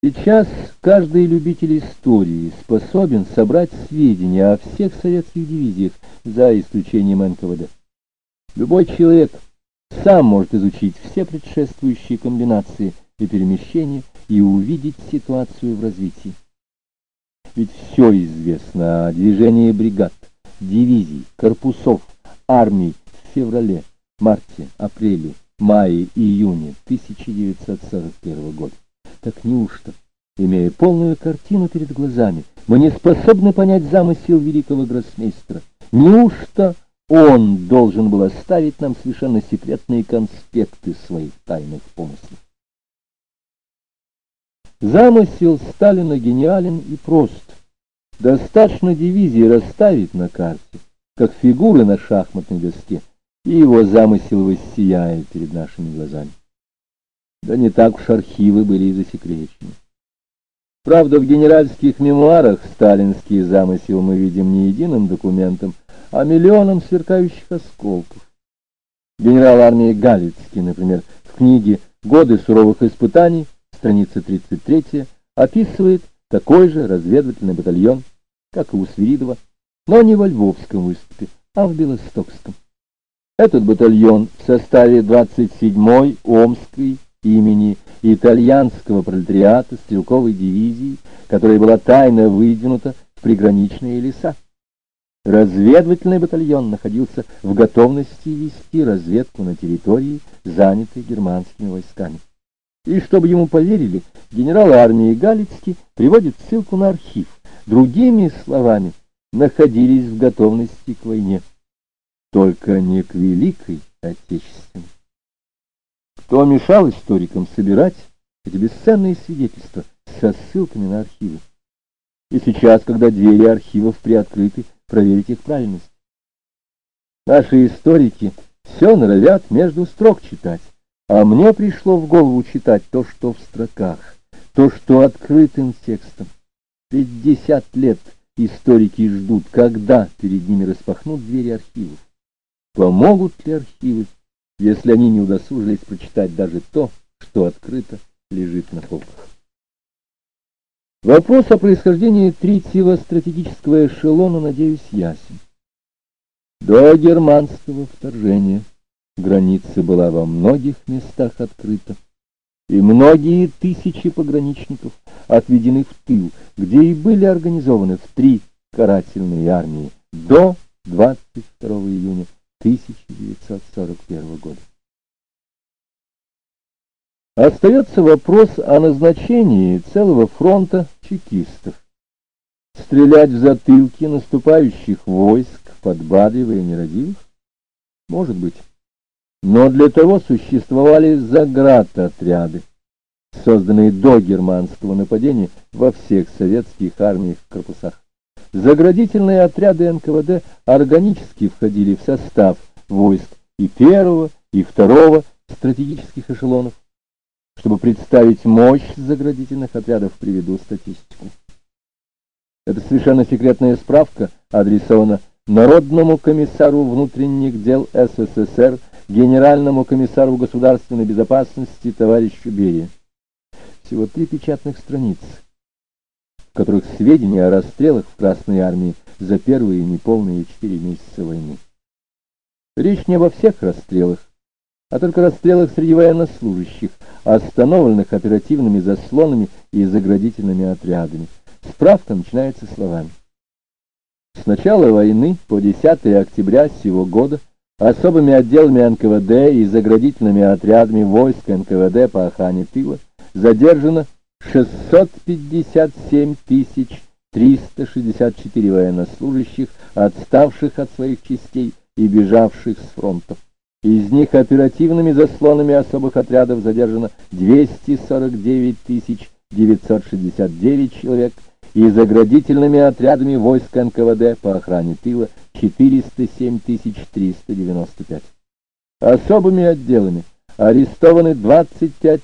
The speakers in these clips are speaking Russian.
Сейчас каждый любитель истории способен собрать сведения о всех советских дивизиях, за исключением НКВД. Любой человек сам может изучить все предшествующие комбинации и перемещения и увидеть ситуацию в развитии. Ведь все известно о движении бригад, дивизий, корпусов, армий в феврале, марте, апреле, мае, июне 1941 года. Так неужто, имея полную картину перед глазами, мы не способны понять замысел великого гроссмейстера? Неужто он должен был оставить нам совершенно секретные конспекты своих тайных помыслов? Замысел Сталина гениален и прост. Достаточно дивизии расставить на карте, как фигуры на шахматной доске, и его замысел воссияет перед нашими глазами. Да не так уж архивы были и засекречены. Правда, в генеральских мемуарах сталинский замысел мы видим не единым документом, а миллионом сверкающих осколков. Генерал армии Галицкий, например, в книге «Годы суровых испытаний», страница 33, описывает такой же разведывательный батальон, как и у Свиридова, но не во Львовском выступе, а в Белостокском. Этот батальон в составе 27-й Омской имени итальянского пролетариата стрелковой дивизии, которая была тайно выдвинута в приграничные леса. Разведывательный батальон находился в готовности вести разведку на территории, занятой германскими войсками. И чтобы ему поверили, генерал армии Галицкий приводит ссылку на архив. Другими словами, находились в готовности к войне, только не к Великой Отечественной. Кто мешал историкам собирать эти бесценные свидетельства со ссылками на архивы? И сейчас, когда двери архивов приоткрыты, проверить их правильность. Наши историки все норовят между строк читать, а мне пришло в голову читать то, что в строках, то, что открытым текстом. 50 лет историки ждут, когда перед ними распахнут двери архивов. Помогут ли архивы, если они не удосужились прочитать даже то, что открыто лежит на полках? Вопрос о происхождении третьего стратегического эшелона, надеюсь, ясен. До германского вторжения граница была во многих местах открыта, и многие тысячи пограничников отведены в тыл, где и были организованы в 3 карательные армии до 22 июня 1941 года. Остается вопрос о назначении целого фронта чекистов. Стрелять в затылки наступающих войск, подбадривая нерадивых? Может быть. Но для того существовали заградотряды, созданные до германского нападения во всех советских армиях и корпусах. Заградительные отряды НКВД органически входили в состав войск и первого, и второго стратегических эшелонов. Чтобы представить мощь заградительных отрядов, приведу статистику. Это совершенно секретная справка адресована Народному комиссару внутренних дел СССР, Генеральному комиссару государственной безопасности товарищу Берии. Всего 3 печатных страницы, в которых сведения о расстрелах в Красной армии за первые неполные 4 месяца войны. Речь не обо всех расстрелах, а только расстрелах среди военнослужащих, остановленных оперативными заслонами и заградительными отрядами. Справка начинается словами. С начала войны по 10 октября сего года особыми отделами НКВД и заградительными отрядами войск НКВД по охране тыла задержано 657 364 военнослужащих, отставших от своих частей и бежавших с фронтов. Из них оперативными заслонами особых отрядов задержано 249 969 человек и заградительными отрядами войск НКВД по охране тыла 407 395. Особыми отделами арестованы 25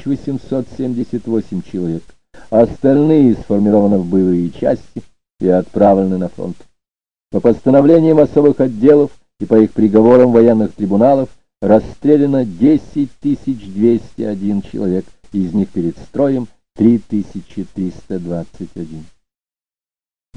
878 человек. Остальные сформированы в боевые части и отправлены на фронт. По постановлениям особых отделов и по их приговорам военных трибуналов расстреляно 10 201 человек, из них перед строем 3321.